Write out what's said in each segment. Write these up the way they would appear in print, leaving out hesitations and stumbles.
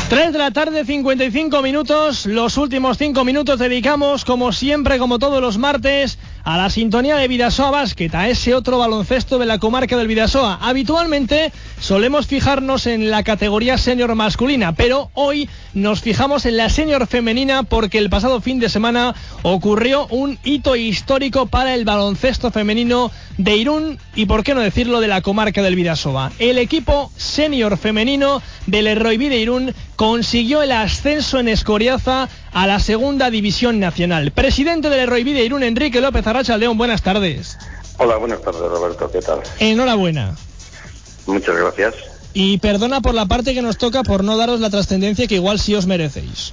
3 de la tarde, 55 minutos. Los últimos 5 minutos dedicamos, como siempre, como todos los martes, a la sintonía de Bidasoa Basket, a ese otro baloncesto de la comarca del Bidasoa. Habitualmente solemos fijarnos en la categoría senior masculina, pero hoy nos fijamos en la senior femenina porque el pasado fin de semana ocurrió un hito histórico para el baloncesto femenino de Irún y, por qué no decirlo, de la comarca del Bidasoa. El equipo senior femenino del Erroibi de Irún consiguió el ascenso en Escoriaza a la segunda división nacional. Presidente del Erroibi de Irún, Enrique López Arrachaldeón, buenas tardes. Hola, buenas tardes, Roberto, ¿qué tal? Enhorabuena. Muchas gracias. Y perdona por la parte que nos toca por no daros la trascendencia que igual sí os merecéis.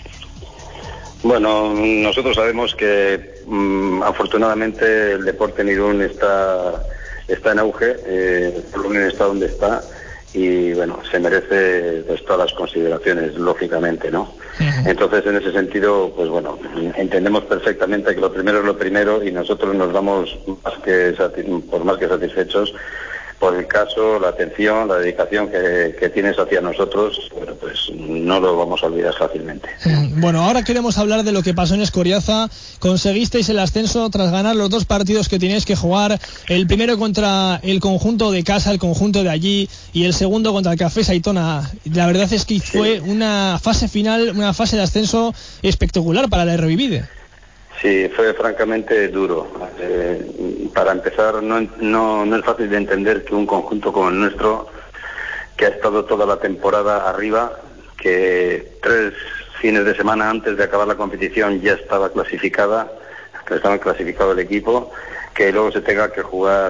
Bueno, nosotros sabemos que afortunadamente el deporte en Irún está en auge, Irún está donde está y bueno, se merece pues todas las consideraciones, lógicamente, ¿no? Uh-huh. Entonces, en ese sentido, pues bueno, entendemos perfectamente que lo primero es lo primero y nosotros nos damos más que satisfechos por el caso, la atención, la dedicación que tienes hacia nosotros. Bueno, pues no lo vamos a olvidar fácilmente. Bueno, ahora queremos hablar de lo que pasó en Escoriaza. Conseguisteis el ascenso tras ganar los 2 partidos que teníais que jugar, el primero contra el conjunto de casa, el conjunto de allí, y el segundo contra el Café Saitona. La verdad es que fue una fase final, una fase de ascenso espectacular para la Erroibide. Sí, fue francamente duro. Para empezar, no es fácil de entender que un conjunto como el nuestro, que ha estado toda la temporada arriba, que 3 fines de semana antes de acabar la competición ya estaba clasificado el equipo, que luego se tenga que jugar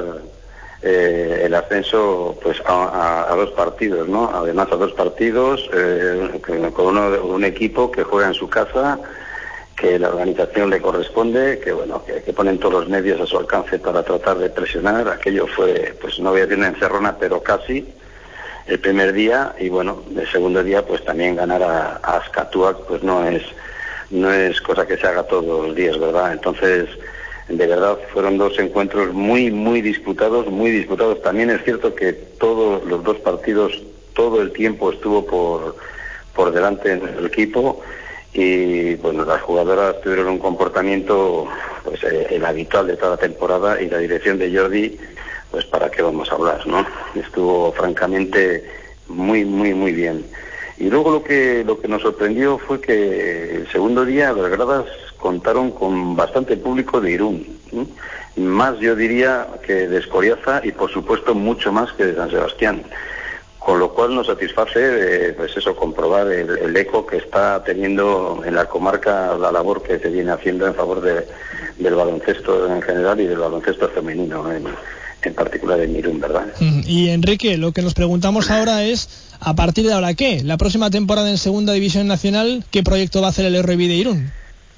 el ascenso pues a 2 partidos, ¿no? Además a 2 partidos con un equipo que juega en su casa, que la organización le corresponde, que bueno, que ponen todos los medios a su alcance para tratar de presionar. Aquello fue, pues no voy a decir una encerrona, pero casi el primer día, y bueno, el segundo día pues también ganar a Azcatuac pues no es cosa que se haga todos los días, ¿verdad? Entonces, de verdad fueron 2 encuentros muy disputados. También es cierto que todos los 2 partidos, todo el tiempo estuvo por delante del equipo. Y bueno, las jugadoras tuvieron un comportamiento pues el habitual de toda la temporada, y la dirección de Jordi, pues para qué vamos a hablar, ¿no? Estuvo francamente muy bien. Y luego lo que nos sorprendió fue que el segundo día las gradas contaron con bastante público de Irún, ¿sí? Más yo diría que de Escoriaza y por supuesto mucho más que de San Sebastián. Con lo cual nos satisface, pues eso, comprobar el eco que está teniendo en la comarca la labor que se viene haciendo en favor del baloncesto en general y del baloncesto femenino en particular en Irún, ¿verdad? Y Enrique, lo que nos preguntamos ahora es, ¿a partir de ahora qué? La próxima temporada en Segunda División Nacional, ¿qué proyecto va a hacer el Erroibi de Irún?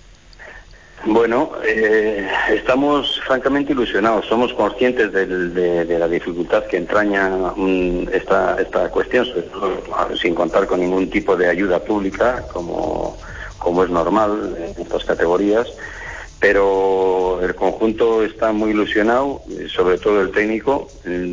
Bueno, estamos francamente ilusionados, somos conscientes de la dificultad que entraña esta cuestión, sobre todo sin contar con ningún tipo de ayuda pública, como es normal en estas categorías, pero el conjunto está muy ilusionado, sobre todo el técnico.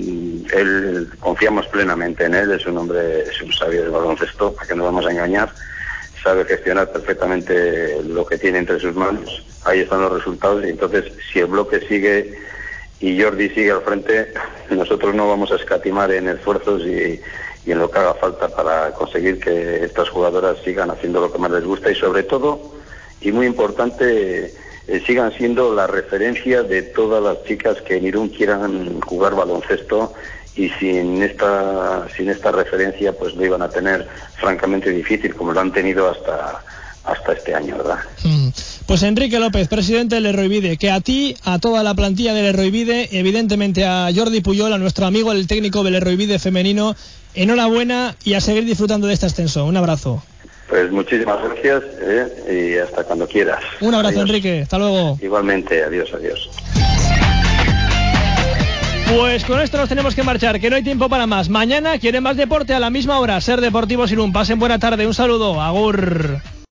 Él confiamos plenamente en él, es un hombre, es un sabio del baloncesto, para que no vamos a engañar, sabe gestionar perfectamente lo que tiene entre sus manos. Ahí están los resultados, y entonces si el bloque sigue y Jordi sigue al frente, nosotros no vamos a escatimar en esfuerzos y en lo que haga falta para conseguir que estas jugadoras sigan haciendo lo que más les gusta y sobre todo, y muy importante, sigan siendo la referencia de todas las chicas que en Irún quieran jugar baloncesto, y sin esta referencia pues lo iban a tener francamente difícil, como lo han tenido hasta este año, ¿verdad? Pues Enrique López, presidente del Erroibide, que a ti, a toda la plantilla del Erroibide, evidentemente a Jordi Puyol, a nuestro amigo el técnico del Erroibide femenino, enhorabuena y a seguir disfrutando de este ascenso. Un abrazo. Pues muchísimas gracias y hasta cuando quieras. Un abrazo, Adiós. Enrique, hasta luego. Igualmente, adiós. Pues con esto nos tenemos que marchar, que no hay tiempo para más. Mañana quieren más deporte a la misma hora. Ser Deportivos Irún. Pasen buena tarde, un saludo, agur.